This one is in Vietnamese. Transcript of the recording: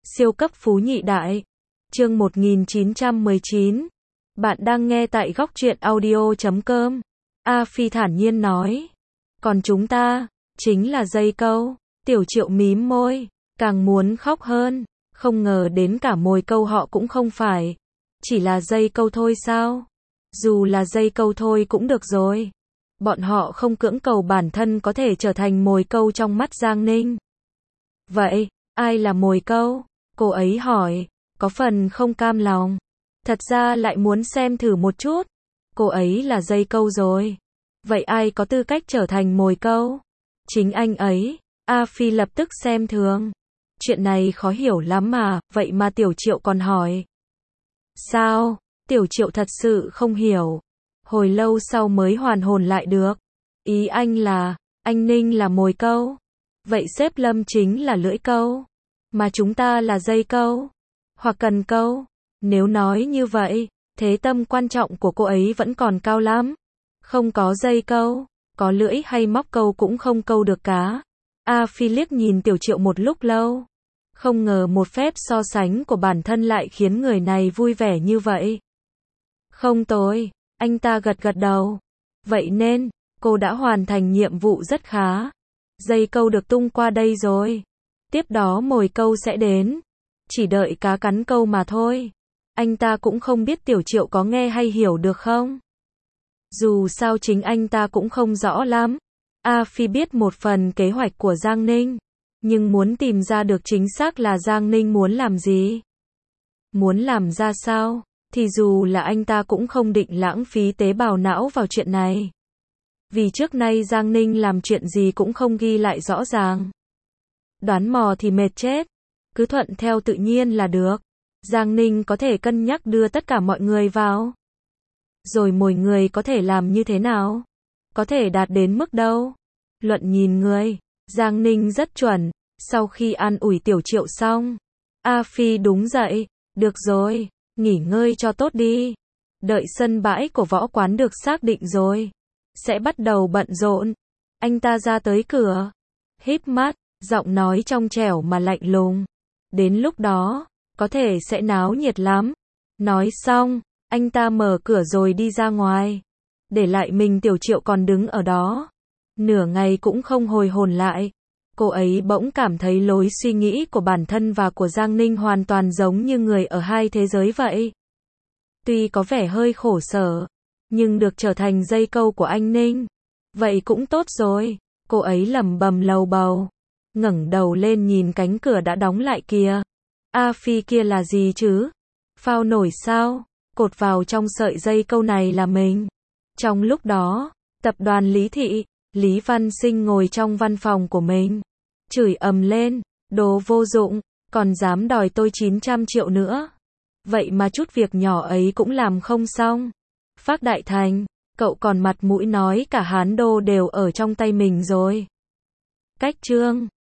Siêu cấp phú nhị đại. Chương 1919. Bạn đang nghe tại góc truyện audio.com. A Phi thản nhiên nói. Còn chúng ta, chính là dây câu. Tiểu Triệu mím môi, càng muốn khóc hơn. Không ngờ đến cả mồi câu họ cũng không phải. Chỉ là dây câu thôi sao? Dù là dây câu thôi cũng được rồi. Bọn họ không cưỡng cầu bản thân có thể trở thành mồi câu trong mắt Giang Ninh. Vậy, ai là mồi câu? Cô ấy hỏi, có phần không cam lòng. Thật ra lại muốn xem thử một chút. Cô ấy là dây câu rồi. Vậy ai có tư cách trở thành mồi câu? Chính anh ấy. A Phi lập tức xem thường. Chuyện này khó hiểu lắm mà, vậy mà Tiểu Triệu còn hỏi. Sao? Tiểu Triệu thật sự không hiểu. Hồi lâu sau mới hoàn hồn lại được. Ý anh là, anh Ninh là mồi câu. Vậy sếp Lâm chính là lưỡi câu. Mà chúng ta là dây câu. Hoặc cần câu. Nếu nói như vậy, thế tầm quan trọng của cô ấy vẫn còn cao lắm. Không có dây câu, có lưỡi hay móc câu cũng không câu được cá. A Phi liếc nhìn Tiểu Triệu một lúc lâu. Không ngờ một phép so sánh của bản thân lại khiến người này vui vẻ như vậy. Không tồi, anh ta gật gật đầu. Vậy nên, cô đã hoàn thành nhiệm vụ rất khá. Dây câu được tung qua đây rồi. Tiếp đó mồi câu sẽ đến. Chỉ đợi cá cắn câu mà thôi. Anh ta cũng không biết Tiểu Triệu có nghe hay hiểu được không. Dù sao chính anh ta cũng không rõ lắm. A Phi biết một phần kế hoạch của Giang Ninh. Nhưng muốn tìm ra được chính xác là Giang Ninh muốn làm gì. Muốn làm ra sao, thì dù là anh ta cũng không định lãng phí tế bào não vào chuyện này. Vì trước nay Giang Ninh làm chuyện gì cũng không ghi lại rõ ràng. Đoán mò thì mệt chết. Cứ thuận theo tự nhiên là được. Giang Ninh có thể cân nhắc đưa tất cả mọi người vào. Rồi mỗi người có thể làm như thế nào? Có thể đạt đến mức đâu? Luận nhìn người, Giang Ninh rất chuẩn. Sau khi an ủi Tiểu Triệu xong, A Phi đúng dậy. Được rồi, nghỉ ngơi cho tốt đi. Đợi sân bãi của võ quán được xác định rồi, sẽ bắt đầu bận rộn. Anh ta ra tới cửa, híp mắt, giọng nói trong trẻo mà lạnh lùng. Đến lúc đó, có thể sẽ náo nhiệt lắm. Nói xong, anh ta mở cửa rồi đi ra ngoài. Để lại mình Tiểu Triệu còn đứng ở đó. Nửa ngày cũng không hồi hồn lại. Cô ấy bỗng cảm thấy lối suy nghĩ của bản thân và của Giang Ninh hoàn toàn giống như người ở hai thế giới vậy. Tuy có vẻ hơi khổ sở, nhưng được trở thành dây câu của anh Ninh. Vậy cũng tốt rồi. Cô ấy lẩm bẩm lầu bầu. Ngẩng đầu lên nhìn cánh cửa đã đóng lại kìa. A Phi kia là gì chứ? Phao nổi sao? Cột vào trong sợi dây câu này là mình. Trong lúc đó, tập đoàn Lý Thị, Lý Văn Sinh ngồi trong văn phòng của mình. Chửi ầm lên, đồ vô dụng, còn dám đòi tôi 900 triệu nữa. Vậy mà chút việc nhỏ ấy cũng làm không xong. Phác Đại Thành, cậu còn mặt mũi nói cả Hán Đô đều ở trong tay mình rồi. Cách chương